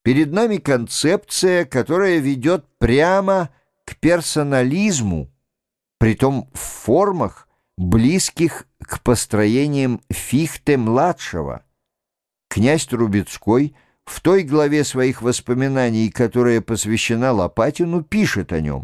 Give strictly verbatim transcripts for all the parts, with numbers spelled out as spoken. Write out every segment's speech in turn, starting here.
Перед нами концепция, которая ведет прямо к персонализму, притом в формах, близких к построениям Фихте-младшего. Князь Трубецкой в той главе своих воспоминаний, которая посвящена Лопатину, пишет о нем: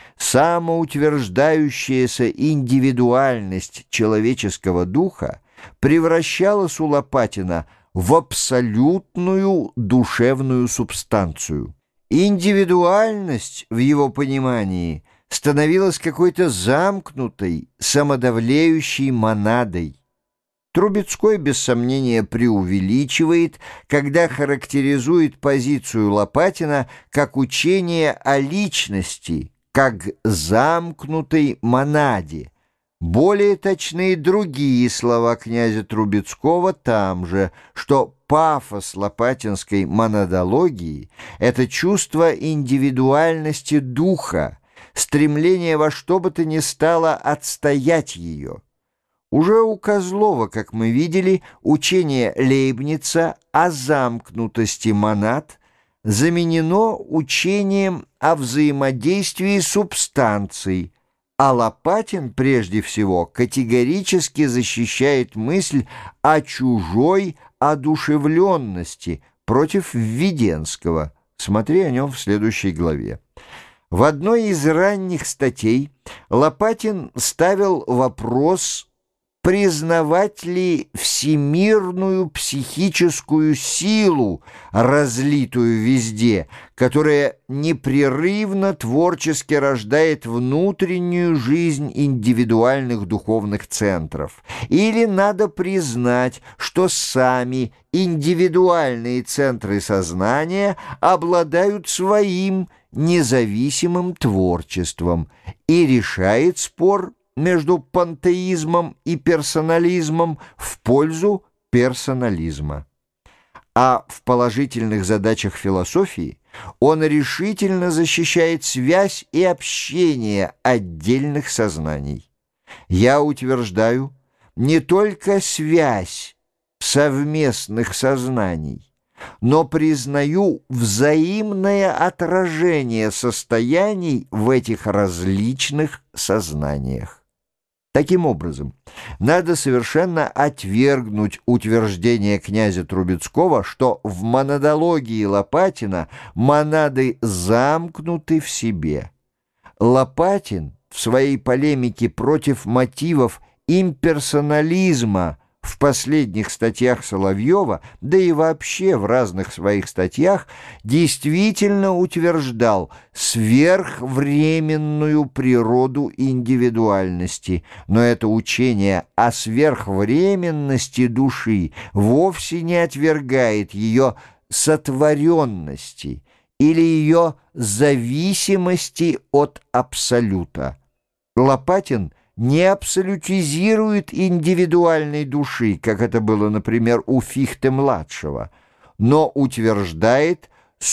«Самоутверждающаяся индивидуальность человеческого духа превращалась у Лопатина в абсолютную душевную субстанцию. Индивидуальность в его понимании становилась какой-то замкнутой, самодавлеющей монадой». Трубецкой, без сомнения, преувеличивает, когда характеризует позицию Лопатина как учение о личности, как замкнутой монаде. Более точны другие слова князя Трубецкого там же, что пафос лопатинской монадологии — это чувство индивидуальности духа, стремление во что бы то ни стало отстоять ее. Уже у Козлова, как мы видели, учение Лейбница о замкнутости монад заменено учением о взаимодействии субстанций, а Лопатин прежде всего категорически защищает мысль о чужой одушевленности против Введенского. Смотри о нем в следующей главе. В одной из ранних статей Лопатин ставил вопрос, признавать ли всемирную психическую силу, разлитую везде, которая непрерывно творчески рождает внутреннюю жизнь индивидуальных духовных центров. Или надо признать, что сами индивидуальные центры сознания обладают своим независимым творчеством, и решает спор между пантеизмом и персонализмом в пользу персонализма. А в положительных задачах философии он решительно защищает связь и общение отдельных сознаний. Я утверждаю не только связь совместных сознаний, но признаю взаимное отражение состояний в этих различных сознаниях. Таким образом, надо совершенно отвергнуть утверждение князя Трубецкого, что в монадологии Лопатина монады замкнуты в себе. Лопатин в своей полемике против мотивов имперсонализма в последних статьях Соловьева, да и вообще в разных своих статьях, действительно утверждал сверхвременную природу индивидуальности, но это учение о сверхвременности души вовсе не отвергает ее сотворенности или ее зависимости от абсолюта. Лопатин не абсолютизирует индивидуальной души, как это было, например, у Фихте-младшего, но утверждает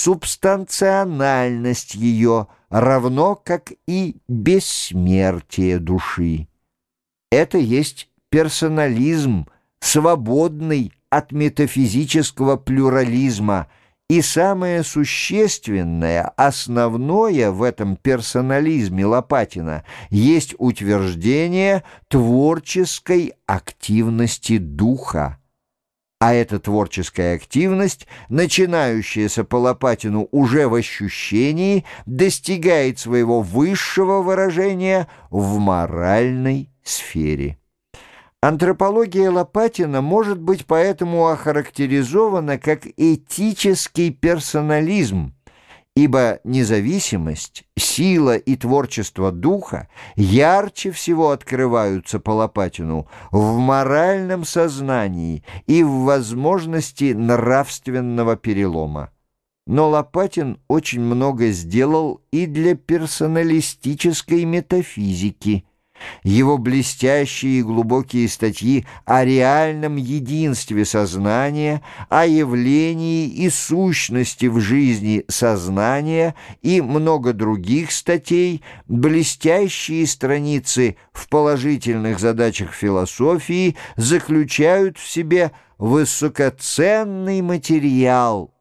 субстанциональность ее, равно как и бессмертие души. Это есть персонализм, свободный от метафизического плюрализма, и самое существенное, основное в этом персонализме Лопатина есть утверждение творческой активности духа. А эта творческая активность, начинающаяся по Лопатину уже в ощущении, достигает своего высшего выражения в моральной сфере. Антропология Лопатина может быть поэтому охарактеризована как этический персонализм, ибо независимость, сила и творчество духа ярче всего открываются по Лопатину в моральном сознании и в возможности нравственного перелома. Но Лопатин очень много сделал и для персоналистической метафизики. Его блестящие и глубокие статьи о реальном единстве сознания, о явлении и сущности в жизни сознания и много других статей, блестящие страницы в положительных задачах философии заключают в себе высокоценный материал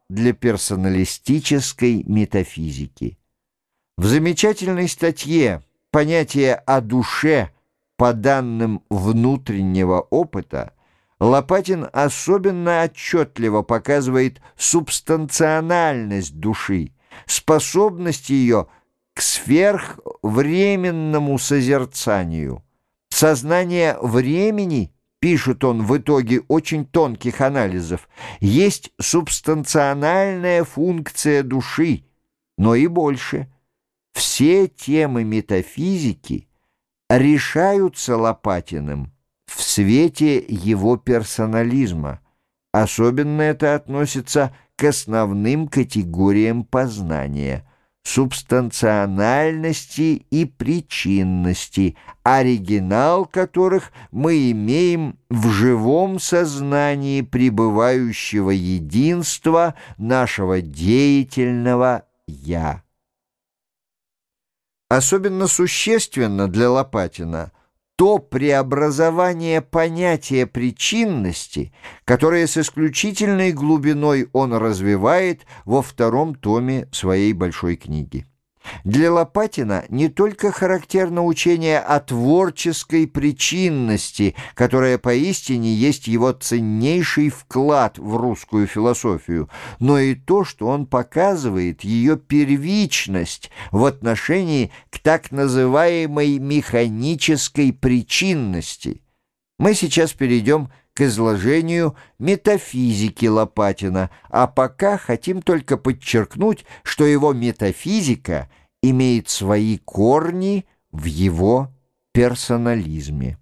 для персоналистической метафизики. В замечательной статье «Понятие о душе по данным внутреннего опыта» Лопатин особенно отчетливо показывает субстанциональность души, способность ее к сверхвременному созерцанию. Сознание времени, пишет он в итоге очень тонких анализов, есть субстанциональная функция души, но и больше. Все темы метафизики решаются Лопатиным в свете его персонализма. Особенно это относится к основным категориям познания – субстанциональности и причинности, оригинал которых мы имеем в живом сознании пребывающего единства нашего деятельного «я». Особенно существенно для Лопатина то преобразование понятия причинности, которое с исключительной глубиной он развивает во втором томе своей большой книги. Для Лопатина не только характерно учение о творческой причинности, которая поистине есть его ценнейший вклад в русскую философию, но и то, что он показывает ее первичность в отношении к так называемой механической причинности. Мы сейчас перейдем к изложению метафизики Лопатина, а пока хотим только подчеркнуть, что его метафизика имеет свои корни в его персонализме.